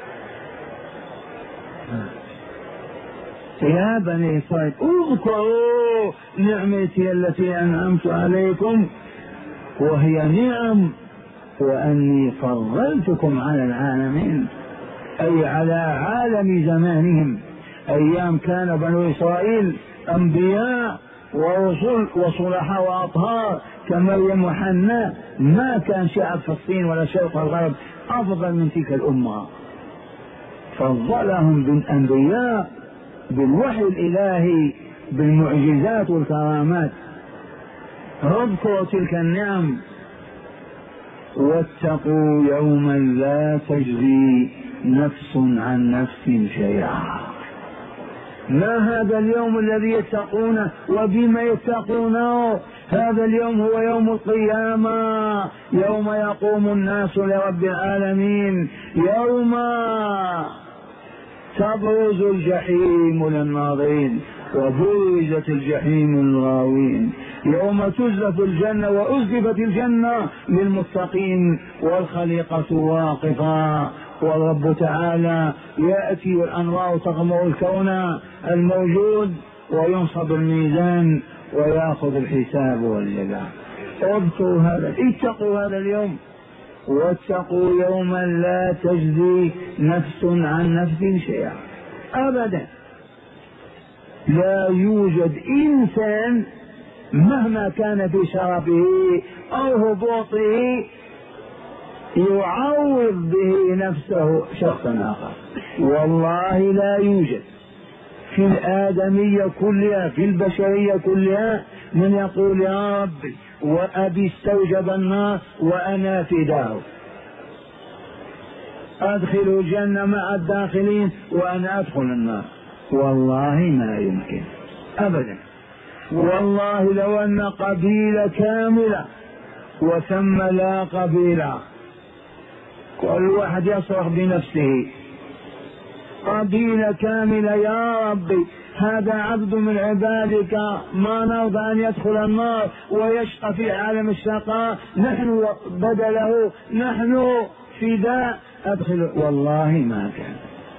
يا بني إسرائيل اذكروا نعمتي التي أنعمت عليكم، وهي نعم، وأني فضلتكم على العالمين، أي على عالم زمانهم. أيام كان بنو إسرائيل أنبياء ورسل وصلحاء وأطهار كمريم وحناء، ما كان شعب فلسطين ولا شرق الغرب أفضل من تلك الأمة. فضلهم بالأنبياء بالوحي الإلهي بالمعجزات والكرامات. اذكروا تلك النعم. واتقوا يوما لا تجزي نفس عن نفس شيئا. ما هذا اليوم الذي يتقونه وبما يتقونه؟ هذا اليوم هو يوم القيامة، يوم يقوم الناس لرب العالمين، يوم تبرز الجحيم للناظرين وبرزت الجحيم للغاوين، يوم تزلف الجنة وأزلفت الجنة للمتقين والخليقة واقفة، والرب تعالى يأتي والأنوار تغمر الكون الموجود وينصب الميزان ويأخذ الحساب والجزاء. اذكروا هذا، اتقوا هذا اليوم. واتقوا يوما لا تجزي نفس عن نفس شيئا أبدا. لا يوجد إنسان مهما كان في شرفه أو هبوطه يعوض به نفسه شخصا آخر، والله لا يوجد في الآدمية كلها في البشرية كلها من يقول يا ربي وأبي استوجب النار وأنا فداه، أدخل الجنة مع الداخلين وأنا أدخل النار، والله ما يمكن أبدا. والله لو أن قبيلة كاملة وثم لا قبيلة كل واحد يصرخ بنفسه، قبيلة كاملة يا ربي هذا عبد من عبادك ما نرضى أن يدخل النار ويشقى في عالم الشقاء، نحن بدله نحن فداء أدخل، والله ما كان.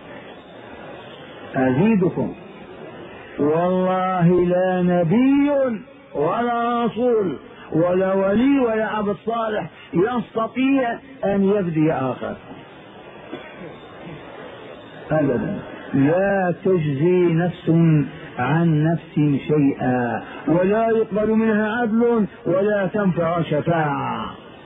أزيدكم والله لا نبي ولا رسول ولا ولي ولا عبد صالح يستطيع أن يفدي آخر أبدا. لا تجزي نفس عن نفس شيئا ولا يقبل منها عدل ولا تنفع شفاعة.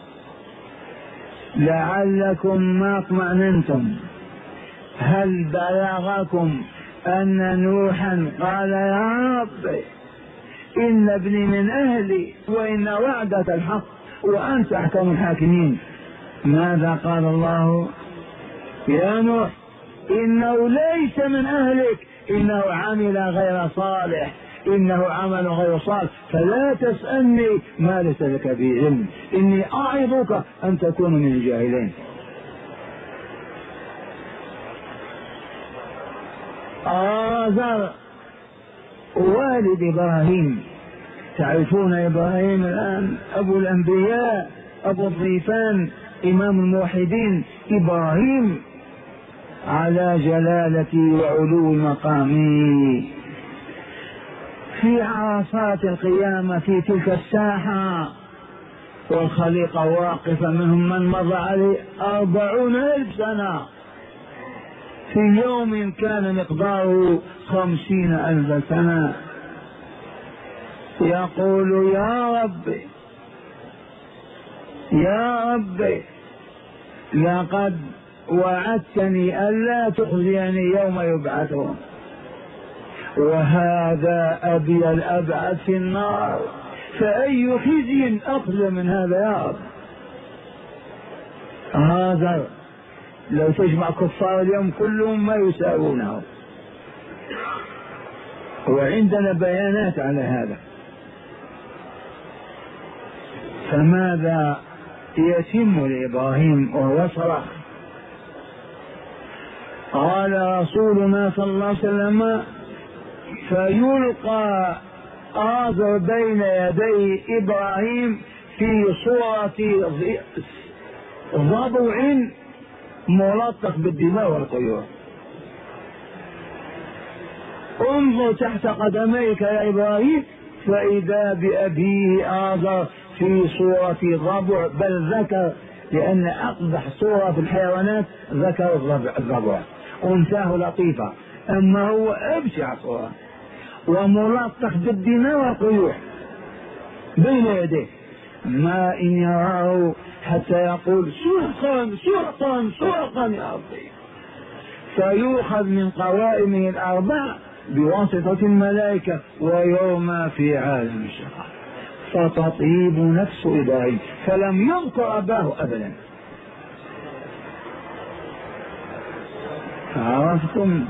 لعلكم ما اطمأننتم، هل بلغكم أن نوحا قال يا رب إن ابني من أهلي وإن وعدك الحق وأنت أحكم الحاكمين؟ ماذا قال الله؟ يا نوح إنه ليس من أهلك، إنه عمل غير صالح، إنه عمل غير صالح، فلا تسألني ما ليس لك به علم، إني أعظك أن تكون من الجاهلين. آزر والد إبراهيم، تعرفون إبراهيم الآن أبو الأنبياء، أبو الضيفان، إمام الموحدين، إبراهيم على جلالتي وعلو مقامي في عرصات القيامة في تلك الساحة، والخليقة واقفة، منهم من مضى عليه أربعون ألف سنة، في يوم كان مقداره خمسين ألف سنة، يقول يا رب يا رب لقد وعدتني ألا تخزيني يوم يبعثون، وهذا أبي الأبعد في النار، فأي خزي أخزى من هذا يا رب؟ هذا لو تجمع كفار اليوم كلهم ما يساوونه، وعندنا بيانات على هذا. فماذا يتم لإبراهيم وهو صرخ؟ قال رسولنا صلى الله عليه وسلم فيلقى آزر بين يدي إبراهيم في صورة ضبع ملطخ بالدماء والقيوع. انظر تحت قدميك يا إبراهيم فإذا بأبيه آزر في صورة ضبع، بل ذكر، لأن أقبح صورة في الحيوانات ذكر الضبع، أنثاه لطيفة، أما هو أبشع صورة، وملطخ بالدماء والقيوع بين يديه، ما إن يراه حتى يقول سرقا سرقا سرقا يا ربي، فيؤخذ من قوائمه الأربع بواسطة الملائكة ويوم في عالم الشقاء، فتطيب نفس إبراهيم، فلم يذكر أباه أبدا. عرفتم؟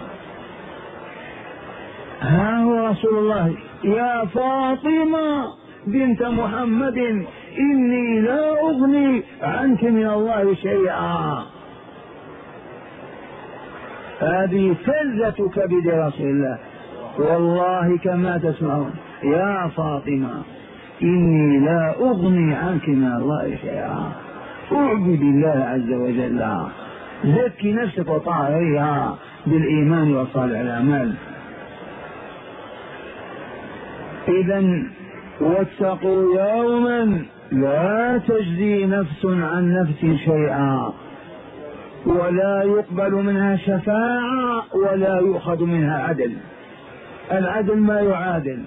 ها هو رسول الله يا فاطمة بنت محمد إني لا أغني عنك من الله شيئا. هذه فلة كبد رسول الله، والله كما تسمعون يا فاطمة إني لا أغني عنك من الله شيئا، اعبد الله عز وجل، زكي نفسك وطهريها بالإيمان وصالح الأعمال. إذا واتقوا يوما لا تجزي نفس عن نفس شيئا ولا يقبل منها شفاعة ولا يؤخذ منها عدل. العدل ما يعادل.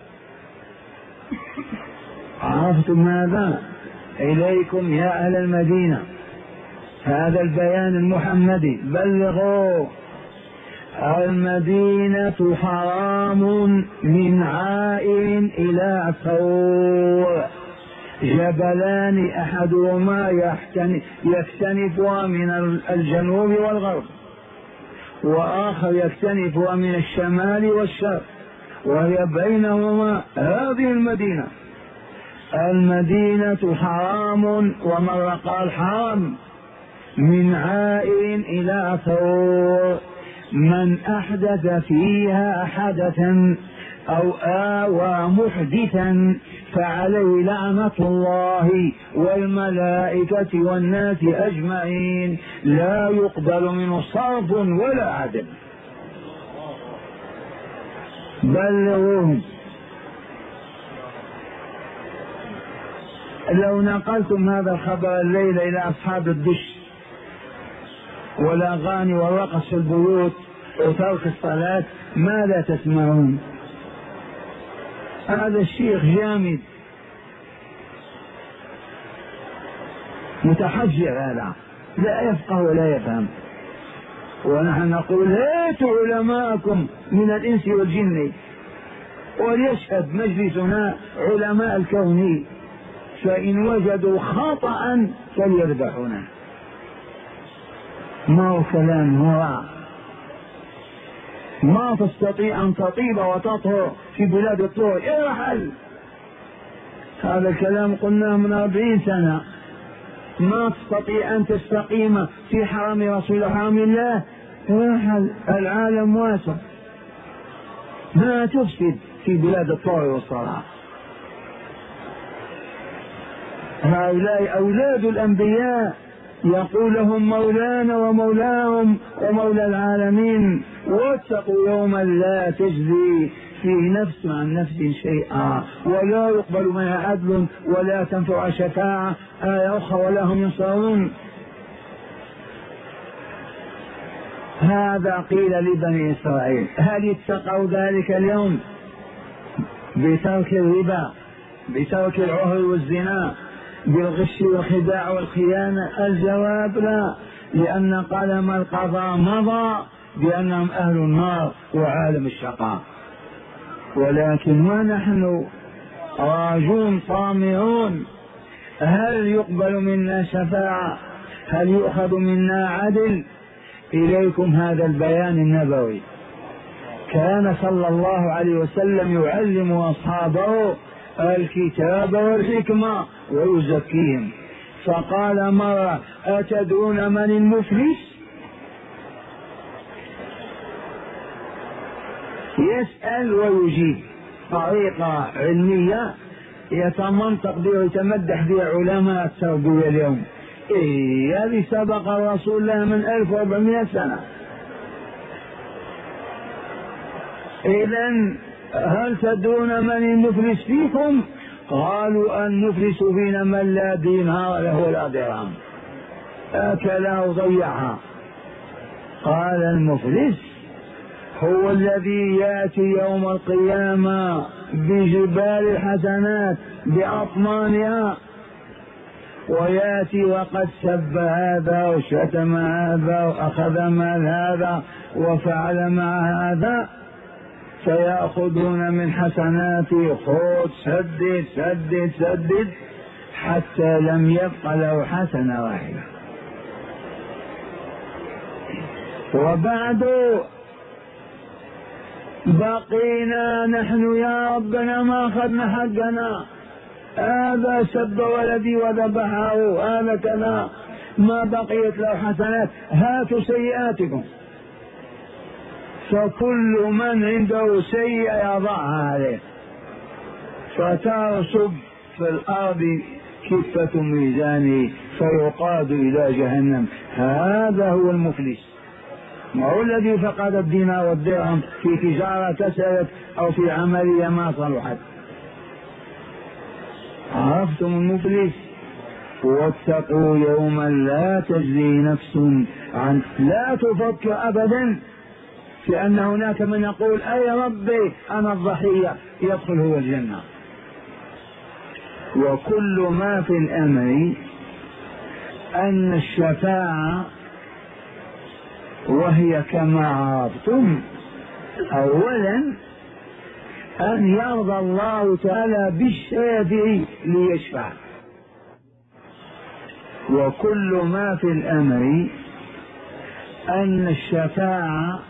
عرفتم ماذا؟ إليكم يا أهل المدينة هذا البيان المحمدي، بلغوا. المدينة حرام من عائل إلى ثور، جبلان أحدهما يكتنفها من الجنوب والغرب، وآخر يكتنفها من الشمال والشرق، وهي بينهما هذه المدينة. المدينة حرام، ومرة قال حرام، من عائل إلى ثور، من أحدث فيها حدثا أو آوى محدثا فعليه لعنة الله والملائكة والناس أجمعين، لا يقبل منه صرف ولا عدل. بلغوهم. لو نقلتم هذا الخبر الليلة إلى أصحاب الدش والأغاني والرقص في البيوت وترك الصلاة ماذا تسمعون؟ هذا الشيخ جامد متحجر، هذا لا يفقه ولا يفهم. ونحن نقول هاتوا علماءكم من الإنس والجن وليشهد مجلسنا علماء الكون، فإن وجدوا خطأ فليذبحونا. ما هو كلام هو ما تستطيع أن تطيب وتطهر في بلاد الطهر، ارحل. هذا الكلام قلناه من أربعين سنة. ما تستطيع أن تستقيم في حرم رسول حرم الله، ارحل، العالم واسع. ما تفسد في بلاد الطهر والصلاة. هؤلاء أولاد الأنبياء يقول لهم مولانا ومولاهم ومولى العالمين. واتقوا يوما لا تجزي فيه نفس عن نفس شيئا ولا يقبل منها عدل ولا تنفع شفاعة. آية أخرى ولا هم ينصرون. هذا قيل لبني إسرائيل. هل اتقوا ذلك اليوم بترك الربا، بترك العهر والزنا، بالغش والخداع والخيانة؟ الجواب لا، لأن قلم القضاء مضى بأنهم أهل النار وعالم الشقاء. ولكن ونحن راجون طامعون. هل يقبل منا شفاعة؟ هل يؤخذ منا عدل؟ إليكم هذا البيان النبوي. كان صلى الله عليه وسلم يعلم أصحابه الكتاب والحكمة ويزكيهم. فقال مرة: أتدرون من المفلس؟ يسأل ويجيب طريقة علمية يتمنطق بها ويتمدح بها علماء التربية اليوم. إيه هذه سبق الرسول لها من ألف وأربعمائة سنة. إذن هل تدرون من المفلس فيكم؟ قالوا: المفلس فينا من لا دينار له ولا درهم، أكلها وضيعها. قال: المفلس هو الذي يأتي يوم القيامة بجبال الحسنات بأطمانها، ويأتي وقد سب هذا وشتم هذا وأخذ مال هذا وفعل مع هذا، فيأخذون من حسناته خذ سدد سدد سدد حتى لم يبق له حسنة واحدة. وبعد بقينا نحن يا ربنا ما أخذنا حقنا، هذا سب ولدي وذبحه، هذا كذا، ما بقيت له حسنات، هاتوا سيئاتكم. فكل من عنده سيئة يضعها عليه فترسب في الأرض كفة ميزانه فيقاد إلى جهنم. هذا هو المفلس، ما هو الذي فقد الدينار والدرهم في تجارة كسبت أو في عملية ما صلحت. عرفتم المفلس؟ واتقوا يوما لا تجزي نفس عن، لا تفكر أبدا في أن هناك من يقول: أي ربي أنا الضحية، يدخل هو الجنة. وكل ما في الأمر أن الشفاعة وهي كما عرفتم أولا أن يرضى الله تعالى بالشافع ليشفع. وكل ما في الأمر أن الشفاعة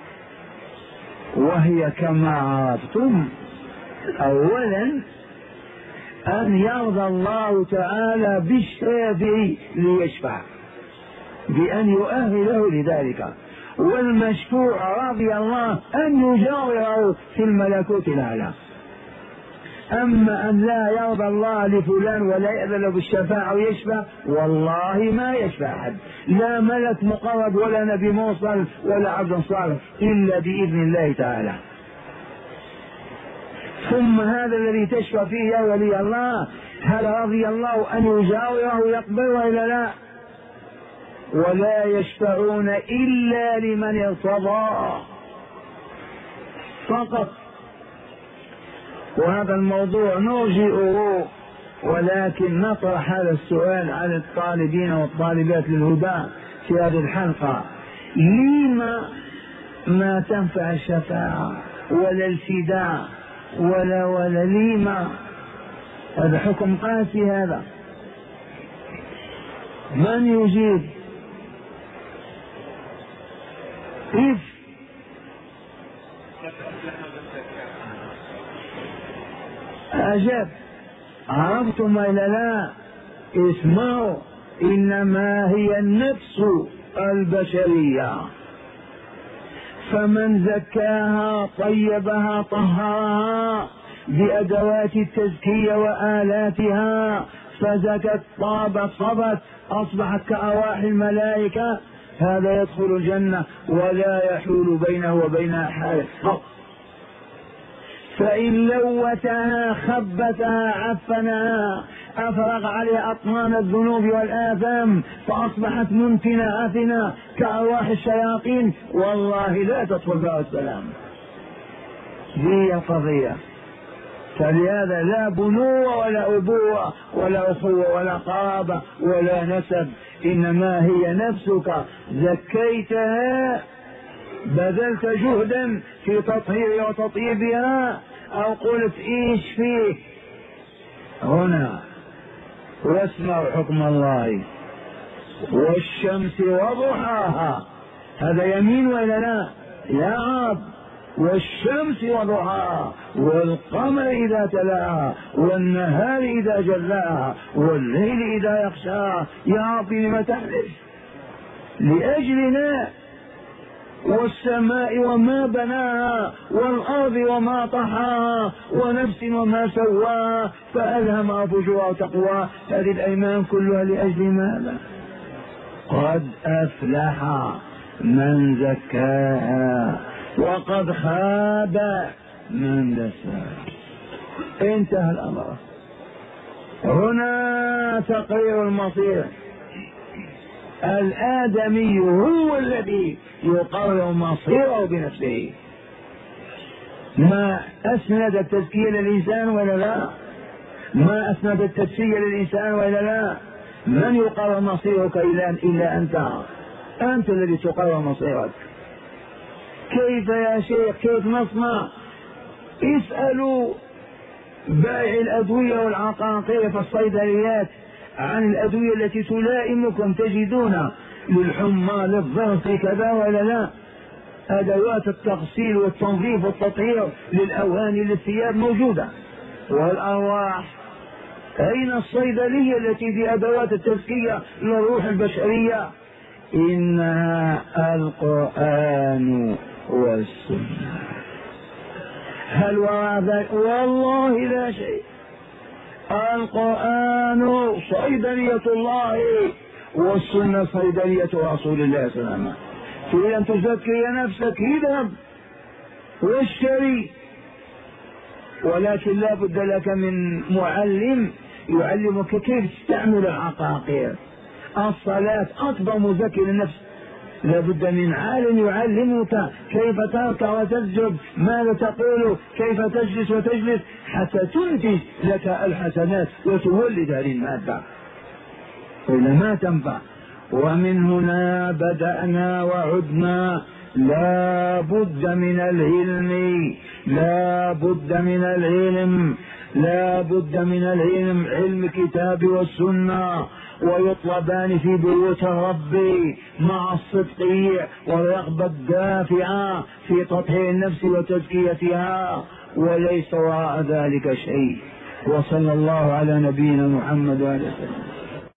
وهي كما عرفتم أولا أن يرضى الله تعالى بالشافع ليشفع بأن يؤهله لذلك، والمشفوع رضي الله أن يجاوره في الملكوت الأعلى. أما أن لا يرضى الله لفلان ولا يأذن بالشفاعة ويشفع، والله ما يشفع أحد، لا ملك مقرب ولا نبي موصل ولا عبد صالح، إلا بإذن الله تعالى. ثم هذا الذي تشفى فيه يا ولي الله، هل رضي الله أن يجاوره ويقبله إلا لا؟ ولا يشفعون إلا لمن ارتضى فقط. وهذا الموضوع نرجئه، ولكن نطرح هذا السؤال على الطالبين والطالبات للهدى في هذه الحلقة: لما ما تنفع الشفاعة ولا الفداء ولا ولا لما؟ هذا حكم قاسي. هذا من يجيب؟ كيف؟ أجاب. عرفتم إلا لا؟ اسمعوا، إنما هي النفس البشرية، فمن زكاها طيبها طهرها بأدوات التزكية وآلاتها فزكت طابت صبت أصبحت كأرواح الملائكة، هذا يدخل الجنة ولا يحول بينه وبينها حائل. فإن لوتها خبتها عفنها أفرغ عليها أطنان الذنوب والآثام فأصبحت منتنة آثنة كأرواح الشياطين، والله لا تدخل بها السلام. هي القضية. فلهذا لا بنوة ولا أبوة ولا أخوة ولا قرابة ولا نسب، إنما هي نفسك زكيتها، بذلت جهدا في تطهيرها وتطيبها، أو قلت إيش فيه هنا. واسمعوا حكم الله: والشمس وضحاها. هذا يمين ولا لا؟ يا عاب. والشمس وضحاها والقمر إذا تلاها والنهار إذا جلاها والليل إذا يغشاها. يا رب لم تحلف؟ لأجلنا. والسماء وما بناها والأرض وما طحاها ونفس وما سواها فألهمها فجورها وتقواها. هذه الأيمان كلها لأجل ماذا؟ قد أفلح من زكاها وقد خاب من دساها. انتهى الأمر. هنا تقرير المصير. الآدمي هو الذي يقرر مصيره بنفسه. ما أسند التزكية للإنسان ولا لا؟ ما أسند التزكية للإنسان ولا لا؟ من يقرر مصيرك إلا أنت؟ أنت الذي تقرر مصيرك. كيف يا شيخ؟ كيف نصنع؟ اسألوا بائع الأدوية والعقاقير في الصيدليات عن الأدوية التي تلائمكم، تجدون للحمى للضغط كذا ولا لا؟ أدوات التغسيل والتنظيف والتطهير للأواني للثياب موجودة. والأرواح أين الصيدلية التي بأدوات التزكية للروح البشرية؟ إنها القرآن والسنة. هل وراء ذلك؟ والله لا شيء. القرآن صيدلية الله والسنة صيدلية رسول الله صلى الله عليه وسلم. تريد أن تزكي نفسك اذهب واشتري، ولكن لا بد لك من معلم يعلمك كيف تستعمل العقاقير. الصلاة أكبر مزكي للنفس، لا بد من عالم يعلمك كيف تركع وتسجد، ماذا تقول، كيف تجلس وتجلس، حتى تنتج لك الحسنات وتولد هذه المادة، وإلا ما تنفع. ومن هنا بدأنا وعدنا. لا بد من العلم، لا بد من العلم، لا بد من العلم، علم الكتاب والسنة، ويطلبان في بيوت الرب مع الصدق والرغبة الدافعة في تطهير النفس وتزكيتها، وليس وراء ذلك شيء. وصلى الله على نبينا محمد وعلى آله وسلم.